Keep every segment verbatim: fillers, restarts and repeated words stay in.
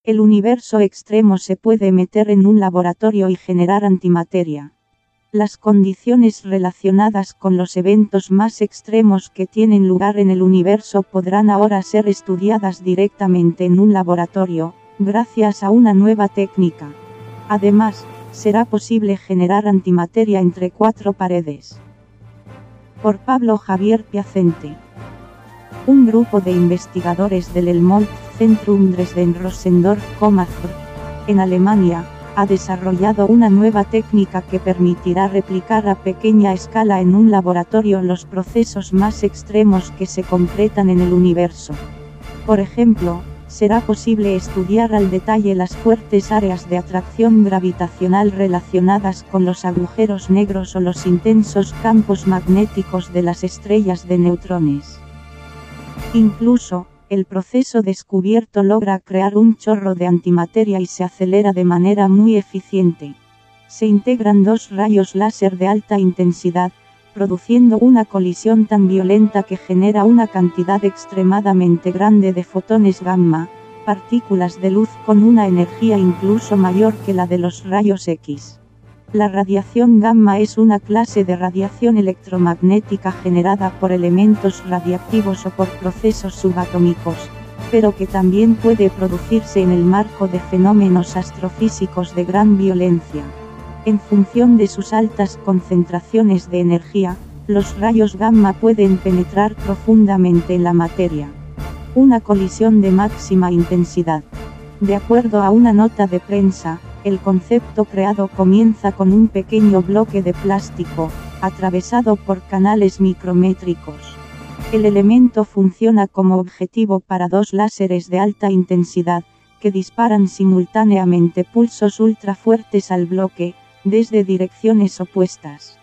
El universo extremo se puede meter en un laboratorio y generar antimateria. Las condiciones relacionadas con los eventos más extremos que tienen lugar en el universo podrán ahora ser estudiadas directamente en un laboratorio, gracias a una nueva técnica. Además, será posible generar antimateria entre cuatro paredes. Por Pablo Javier Piacente. Un grupo de investigadores del Helmholtz-Zentrum Dresden-Rossendorf-Komatz, en Alemania, ha desarrollado una nueva técnica que permitirá replicar a pequeña escala en un laboratorio los procesos más extremos que se concretan en el universo. Por ejemplo, será posible estudiar al detalle las fuertes áreas de atracción gravitacional relacionadas con los agujeros negros o los intensos campos magnéticos de las estrellas de neutrones. Incluso, el proceso descubierto logra crear un chorro de antimateria y se acelera de manera muy eficiente. Se integran dos rayos láser de alta intensidad, produciendo una colisión tan violenta que genera una cantidad extremadamente grande de fotones gamma, partículas de luz con una energía incluso mayor que la de los rayos X. La radiación gamma es una clase de radiación electromagnética generada por elementos radiactivos o por procesos subatómicos, pero que también puede producirse en el marco de fenómenos astrofísicos de gran violencia. En función de sus altas concentraciones de energía, los rayos gamma pueden penetrar profundamente en la materia. Una colisión de máxima intensidad. De acuerdo a una nota de prensa, el concepto creado comienza con un pequeño bloque de plástico, atravesado por canales micrométricos. El elemento funciona como objetivo para dos láseres de alta intensidad, que disparan simultáneamente pulsos ultra fuertes al bloque, desde direcciones opuestas.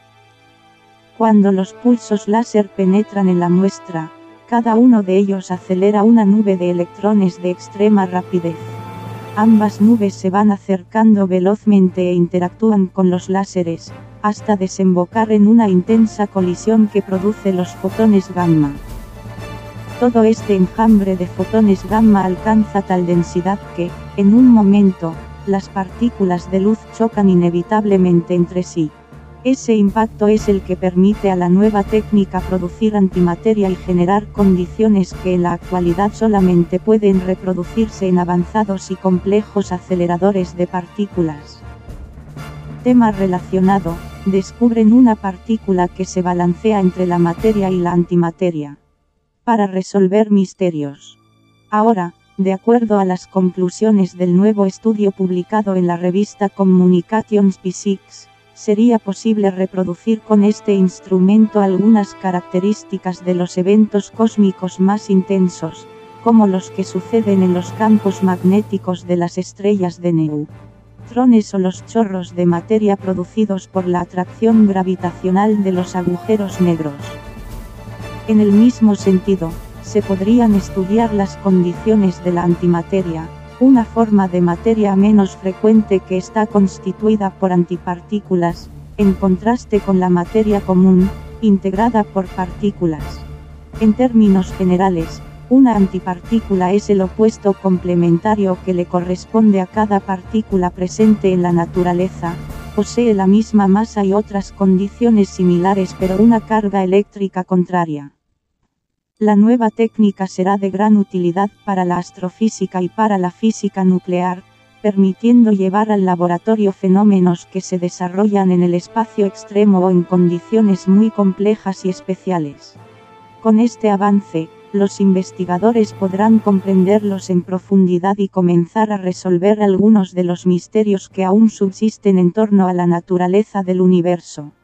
Cuando los pulsos láser penetran en la muestra, cada uno de ellos acelera una nube de electrones de extrema rapidez. Ambas nubes se van acercando velozmente e interactúan con los láseres, hasta desembocar en una intensa colisión que produce los fotones gamma. Todo este enjambre de fotones gamma alcanza tal densidad que, en un momento, las partículas de luz chocan inevitablemente entre sí. Ese impacto es el que permite a la nueva técnica producir antimateria y generar condiciones que en la actualidad solamente pueden reproducirse en avanzados y complejos aceleradores de partículas. Tema relacionado: descubren una partícula que se balancea entre la materia y la antimateria. Para resolver misterios. Ahora, de acuerdo a las conclusiones del nuevo estudio publicado en la revista Communications Physics, sería posible reproducir con este instrumento algunas características de los eventos cósmicos más intensos, como los que suceden en los campos magnéticos de las estrellas de neutrones o los chorros de materia producidos por la atracción gravitacional de los agujeros negros. En el mismo sentido, se podrían estudiar las condiciones de la antimateria, una forma de materia menos frecuente que está constituida por antipartículas, en contraste con la materia común, integrada por partículas. En términos generales, una antipartícula es el opuesto complementario que le corresponde a cada partícula presente en la naturaleza, posee la misma masa y otras condiciones similares pero una carga eléctrica contraria. La nueva técnica será de gran utilidad para la astrofísica y para la física nuclear, permitiendo llevar al laboratorio fenómenos que se desarrollan en el espacio extremo o en condiciones muy complejas y especiales. Con este avance, los investigadores podrán comprenderlos en profundidad y comenzar a resolver algunos de los misterios que aún subsisten en torno a la naturaleza del universo.